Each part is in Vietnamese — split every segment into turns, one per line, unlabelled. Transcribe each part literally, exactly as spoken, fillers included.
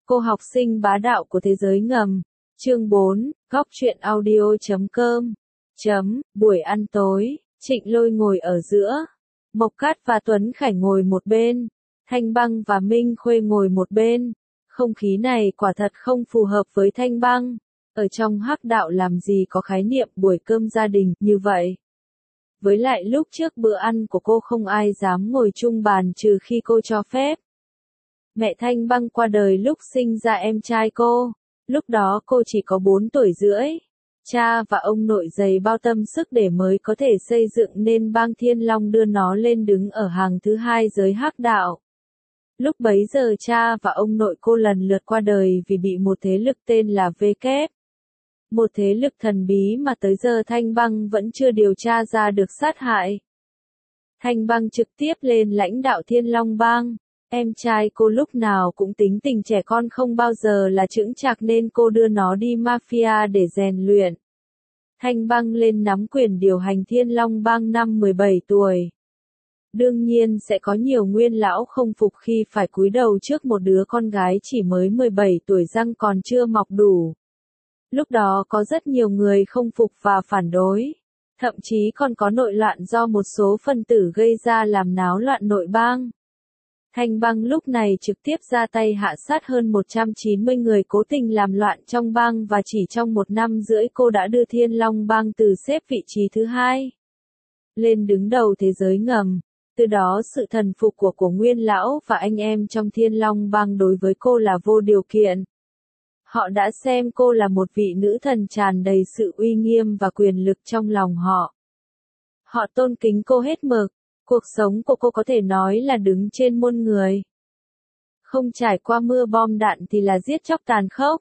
Cô học sinh bá đạo của thế giới ngầm. Chương bốn, góc truyện audio chấm com. Chấm, buổi ăn tối, Trịnh Lôi ngồi ở giữa. Mộc Cát và Tuấn Khải ngồi một bên. Thanh Băng và Minh Khuê ngồi một bên. Không khí này quả thật không phù hợp với Thanh Băng. Ở trong hắc đạo làm gì có khái niệm buổi cơm gia đình như vậy. Với lại lúc trước bữa ăn của cô không ai dám ngồi chung bàn trừ khi cô cho phép. Mẹ Thanh Băng qua đời lúc sinh ra em trai cô. Lúc đó cô chỉ có bốn tuổi rưỡi. Cha và ông nội dày bao tâm sức để mới có thể xây dựng nên bang Thiên Long đưa nó lên đứng ở hàng thứ hai giới hắc đạo. Lúc bấy giờ cha và ông nội cô lần lượt qua đời vì bị một thế lực tên là V Kép. Một thế lực thần bí mà tới giờ Thanh Băng vẫn chưa điều tra ra được sát hại. Thanh Băng trực tiếp lên lãnh đạo Thiên Long bang. Em trai cô lúc nào cũng tính tình trẻ con không bao giờ là chững chạc nên cô đưa nó đi mafia để rèn luyện. Thanh Băng lên nắm quyền điều hành Thiên Long bang năm mười bảy tuổi. Đương nhiên sẽ có nhiều nguyên lão không phục khi phải cúi đầu trước một đứa con gái chỉ mới mười bảy tuổi răng còn chưa mọc đủ. Lúc đó có rất nhiều người không phục và phản đối. Thậm chí còn có nội loạn do một số phân tử gây ra làm náo loạn nội bang. Thanh Băng lúc này trực tiếp ra tay hạ sát hơn một trăm chín mươi người cố tình làm loạn trong bang và chỉ trong một năm rưỡi cô đã đưa Thiên Long bang từ xếp vị trí thứ hai lên đứng đầu thế giới ngầm. Từ đó sự thần phục của của nguyên lão và anh em trong Thiên Long bang đối với cô là vô điều kiện. Họ đã xem cô là một vị nữ thần tràn đầy sự uy nghiêm và quyền lực trong lòng họ. Họ tôn kính cô hết mực. Cuộc sống của cô có thể nói là đứng trên muôn người. Không trải qua mưa bom đạn thì là giết chóc tàn khốc.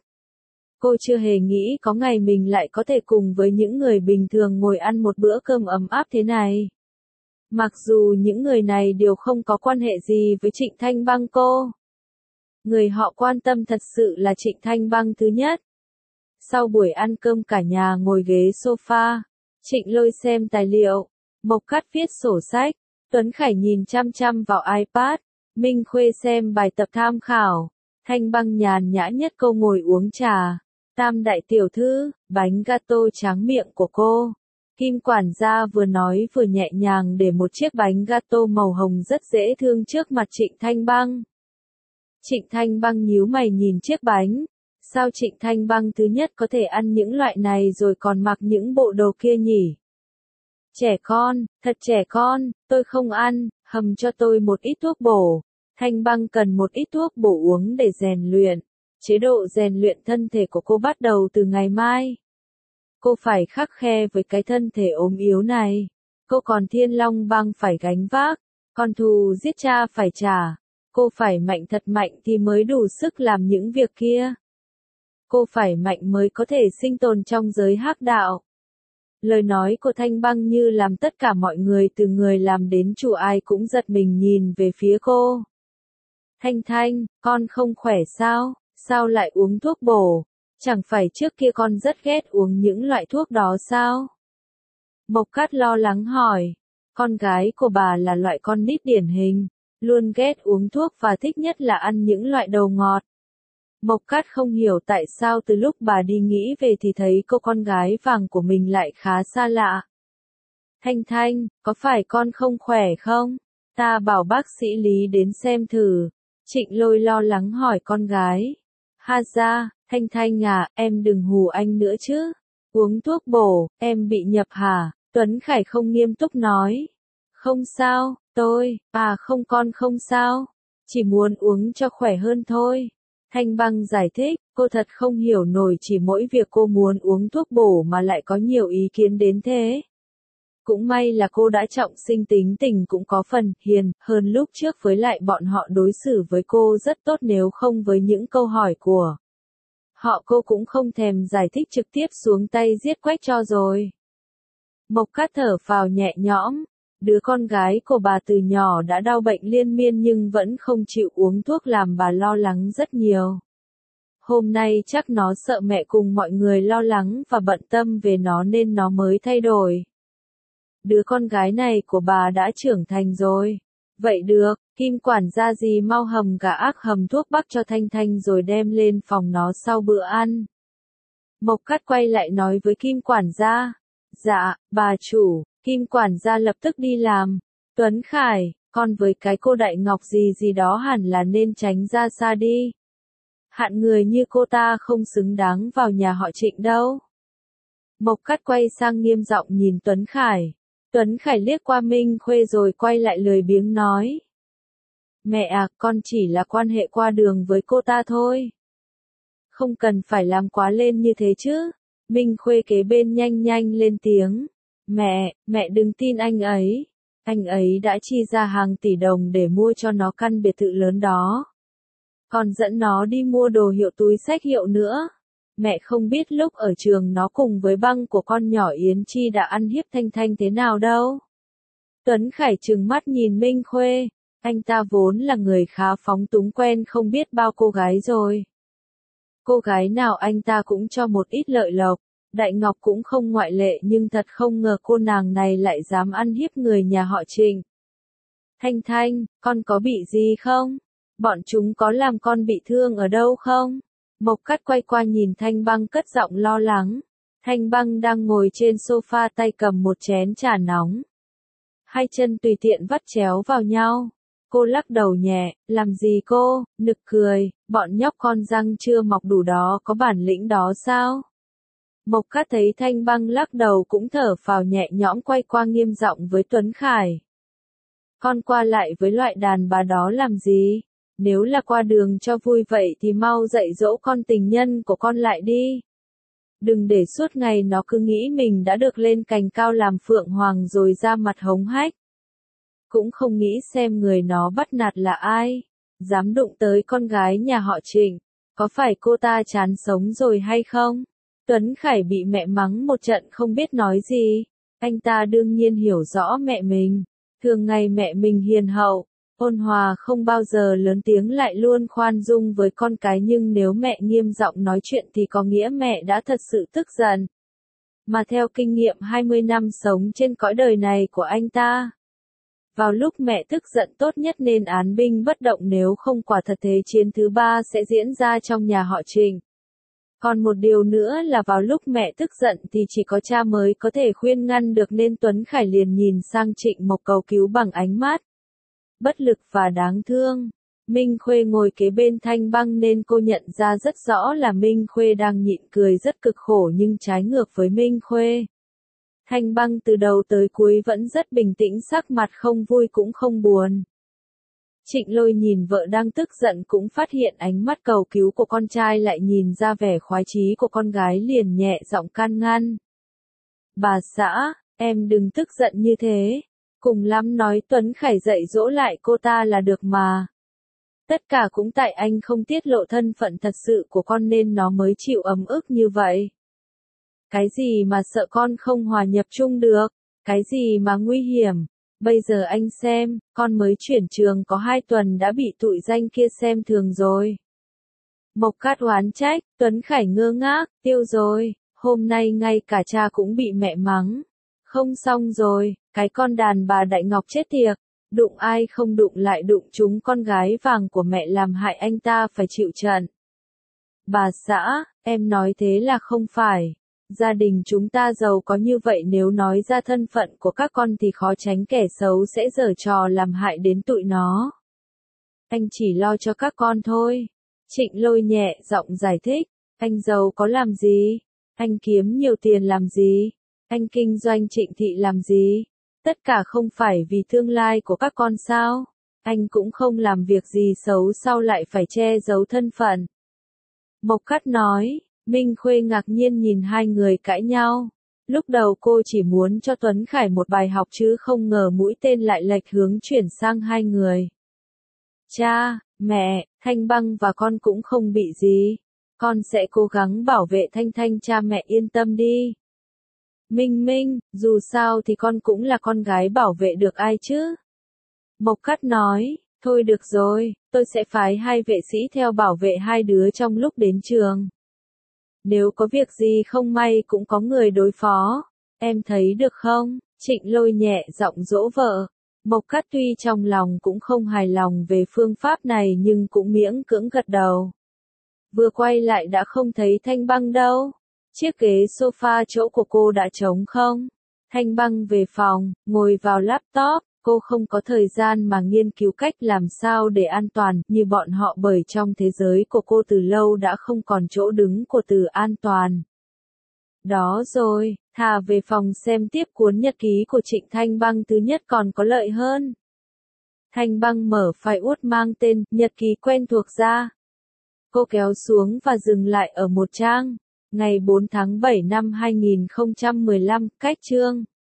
Cô chưa hề nghĩ có ngày mình lại có thể cùng với những người bình thường ngồi ăn một bữa cơm ấm áp thế này. Mặc dù những người này đều không có quan hệ gì với Trịnh Thanh Băng cô. Người họ quan tâm thật sự là Trịnh Thanh Băng thứ nhất. Sau buổi ăn cơm cả nhà ngồi ghế sofa, Trịnh Lôi xem tài liệu, Mộc Cát viết sổ sách. Tuấn Khải nhìn chăm chăm vào iPad, Minh Khuê xem bài tập tham khảo, Thanh Băng nhàn nhã nhất cô ngồi uống trà, Tam đại tiểu thư, bánh gato tráng miệng của cô. Kim quản gia vừa nói vừa nhẹ nhàng để một chiếc bánh gato màu hồng rất dễ thương trước mặt Trịnh Thanh Băng. Trịnh Thanh Băng nhíu mày nhìn chiếc bánh, sao Trịnh Thanh Băng thứ nhất có thể ăn những loại này rồi còn mặc những bộ đồ kia nhỉ? Trẻ con, thật trẻ con, tôi không ăn, hầm cho tôi một ít thuốc bổ. Thanh Băng cần một ít thuốc bổ uống để rèn luyện. Chế độ rèn luyện thân thể của cô bắt đầu từ ngày mai. Cô phải khắt khe với cái thân thể ốm yếu này. Cô còn Thiên Long bang phải gánh vác, còn thù giết cha phải trả. Cô phải mạnh thật mạnh thì mới đủ sức làm những việc kia. Cô phải mạnh mới có thể sinh tồn trong giới hắc đạo. Lời nói của Thanh Băng như làm tất cả mọi người từ người làm đến chủ ai cũng giật mình nhìn về phía cô. Thanh Thanh, con không khỏe sao? Sao lại uống thuốc bổ? Chẳng phải trước kia con rất ghét uống những loại thuốc đó sao? Mộc Cát lo lắng hỏi. Con gái của bà là loại con nít điển hình, luôn ghét uống thuốc và thích nhất là ăn những loại đồ ngọt. Mộc Cát không hiểu tại sao từ lúc bà đi nghĩ về thì thấy cô con gái vàng của mình lại khá xa lạ. Thanh Thanh, có phải con không khỏe không? Ta bảo bác sĩ Lý đến xem thử. Trịnh Lôi lo lắng hỏi con gái. Ha ra, Thanh Thanh à, em đừng hù anh nữa chứ. Uống thuốc bổ, em bị nhập hả? Tuấn Khải không nghiêm túc nói. Không sao, tôi, à không con không sao. Chỉ muốn uống cho khỏe hơn thôi. Thanh Băng giải thích, cô thật không hiểu nổi chỉ mỗi việc cô muốn uống thuốc bổ mà lại có nhiều ý kiến đến thế. Cũng may là cô đã trọng sinh tính tình cũng có phần hiền hơn lúc trước với lại bọn họ đối xử với cô rất tốt nếu không với những câu hỏi của họ cô cũng không thèm giải thích trực tiếp xuống tay giết quách cho rồi. Mộc Cát thở phào nhẹ nhõm. Đứa con gái của bà từ nhỏ đã đau bệnh liên miên nhưng vẫn không chịu uống thuốc làm bà lo lắng rất nhiều. Hôm nay chắc nó sợ mẹ cùng mọi người lo lắng và bận tâm về nó nên nó mới thay đổi. Đứa con gái này của bà đã trưởng thành rồi. Vậy được, Kim quản gia gì mau hầm gà ác hầm thuốc bắc cho Thanh Thanh rồi đem lên phòng nó sau bữa ăn. Mộc Cát quay lại nói với Kim quản gia. Dạ, bà chủ, Kim quản gia lập tức đi làm. Tuấn Khải, con với cái cô Đại Ngọc gì gì đó hẳn là nên tránh ra xa đi. Hạng người như cô ta không xứng đáng vào nhà họ Trịnh đâu. Mộc Cát quay sang nghiêm giọng nhìn Tuấn Khải. Tuấn Khải liếc qua Minh Khuê rồi quay lại lười biếng nói. Mẹ à, con chỉ là quan hệ qua đường với cô ta thôi. Không cần phải làm quá lên như thế chứ. Minh Khuê kế bên nhanh nhanh lên tiếng. Mẹ, mẹ đừng tin anh ấy. Anh ấy đã chi ra hàng tỷ đồng để mua cho nó căn biệt thự lớn đó. Còn dẫn nó đi mua đồ hiệu túi xách hiệu nữa. Mẹ không biết lúc ở trường nó cùng với băng của con nhỏ Yến Chi đã ăn hiếp Thanh Thanh thế nào đâu. Tuấn Khải trừng mắt nhìn Minh Khuê. Anh ta vốn là người khá phóng túng quen không biết bao cô gái rồi. Cô gái nào anh ta cũng cho một ít lợi lộc. Đại Ngọc cũng không ngoại lệ nhưng thật không ngờ cô nàng này lại dám ăn hiếp người nhà họ Trịnh. Thanh Thanh, con có bị gì không? Bọn chúng có làm con bị thương ở đâu không? Mộc Cát quay qua nhìn Thanh Băng cất giọng lo lắng. Thanh Băng đang ngồi trên sofa tay cầm một chén trà nóng. Hai chân tùy tiện vắt chéo vào nhau. Cô lắc đầu nhẹ, làm gì cô, nực cười, bọn nhóc con răng chưa mọc đủ đó có bản lĩnh đó sao? Mộc Cát thấy Thanh Băng lắc đầu cũng thở phào nhẹ nhõm quay qua nghiêm giọng với Tuấn Khải. Con qua lại với loại đàn bà đó làm gì? Nếu là qua đường cho vui vậy thì mau dạy dỗ con tình nhân của con lại đi. Đừng để suốt ngày nó cứ nghĩ mình đã được lên cành cao làm phượng hoàng rồi ra mặt hống hách. Cũng không nghĩ xem người nó bắt nạt là ai. Dám đụng tới con gái nhà họ Trịnh. Có phải cô ta chán sống rồi hay không? Tuấn Khải bị mẹ mắng một trận không biết nói gì. Anh ta đương nhiên hiểu rõ mẹ mình. Thường ngày mẹ mình hiền hậu, ôn hòa không bao giờ lớn tiếng lại luôn khoan dung với con cái nhưng nếu mẹ nghiêm giọng nói chuyện thì có nghĩa mẹ đã thật sự tức giận. Mà theo kinh nghiệm hai mươi năm sống trên cõi đời này của anh ta, vào lúc mẹ tức giận tốt nhất nên án binh bất động nếu không quả thật thế chiến thứ ba sẽ diễn ra trong nhà họ Trịnh. Còn một điều nữa là vào lúc mẹ tức giận thì chỉ có cha mới có thể khuyên ngăn được nên Tuấn Khải liền nhìn sang Trịnh Mộc cầu cứu bằng ánh mắt bất lực và đáng thương. Minh Khuê ngồi kế bên Thanh Băng nên cô nhận ra rất rõ là Minh Khuê đang nhịn cười rất cực khổ nhưng trái ngược với Minh Khuê. Thanh Băng từ đầu tới cuối vẫn rất bình tĩnh sắc mặt không vui cũng không buồn. Trịnh Lôi nhìn vợ đang tức giận cũng phát hiện ánh mắt cầu cứu của con trai lại nhìn ra vẻ khoái chí của con gái liền nhẹ giọng can ngăn. Bà xã, em đừng tức giận như thế. Cùng lắm nói Tuấn Khải dạy dỗ lại cô ta là được mà. Tất cả cũng tại anh không tiết lộ thân phận thật sự của con nên nó mới chịu ấm ức như vậy. Cái gì mà sợ con không hòa nhập chung được, cái gì mà nguy hiểm. Bây giờ anh xem, con mới chuyển trường có hai tuần đã bị tụi danh kia xem thường rồi. Mộc Cát oán trách, Tuấn Khải ngơ ngác, tiêu rồi, hôm nay ngay cả cha cũng bị mẹ mắng. Không xong rồi, cái con đàn bà Đại Ngọc chết tiệt, đụng ai không đụng lại đụng chúng con gái vàng của mẹ làm hại anh ta phải chịu trận. Bà xã, em nói thế là không phải. Gia đình chúng ta giàu có như vậy nếu nói ra thân phận của các con thì khó tránh kẻ xấu sẽ giở trò làm hại đến tụi nó. Anh chỉ lo cho các con thôi. Trịnh Lôi nhẹ giọng giải thích. Anh giàu có làm gì? Anh kiếm nhiều tiền làm gì? Anh kinh doanh Trịnh thị làm gì? Tất cả không phải vì tương lai của các con sao? Anh cũng không làm việc gì xấu sao lại phải che giấu thân phận. Mộc Cát nói. Minh Khuê ngạc nhiên nhìn hai người cãi nhau. Lúc đầu cô chỉ muốn cho Tuấn Khải một bài học chứ không ngờ mũi tên lại lệch hướng chuyển sang hai người. Cha, mẹ, Thanh Băng và con cũng không bị gì. Con sẽ cố gắng bảo vệ Thanh Thanh, cha mẹ yên tâm đi. Minh Minh, dù sao thì con cũng là con gái, bảo vệ được ai chứ? Mộc Cát nói, thôi được rồi, tôi sẽ phái hai vệ sĩ theo bảo vệ hai đứa trong lúc đến trường. Nếu có việc gì không may cũng có người đối phó. Em thấy được không? Trịnh Lôi nhẹ giọng dỗ vợ. Mộc Cát tuy trong lòng cũng không hài lòng về phương pháp này nhưng cũng miễn cưỡng gật đầu. Vừa quay lại đã không thấy Thanh Băng đâu. Chiếc ghế sofa chỗ của cô đã trống không? Thanh Băng về phòng, ngồi vào laptop, cô không có thời gian mà nghiên cứu cách làm sao để an toàn như bọn họ bởi trong thế giới của cô từ lâu đã không còn chỗ đứng của từ an toàn. Đó rồi, thà về phòng xem tiếp cuốn nhật ký của Trịnh Thanh Băng thứ nhất còn có lợi hơn. Thanh Băng mở file Word mang tên nhật ký quen thuộc ra. Cô kéo xuống và dừng lại ở một trang. Ngày bốn tháng bảy năm hai nghìn không trăm mười lăm, cách chương.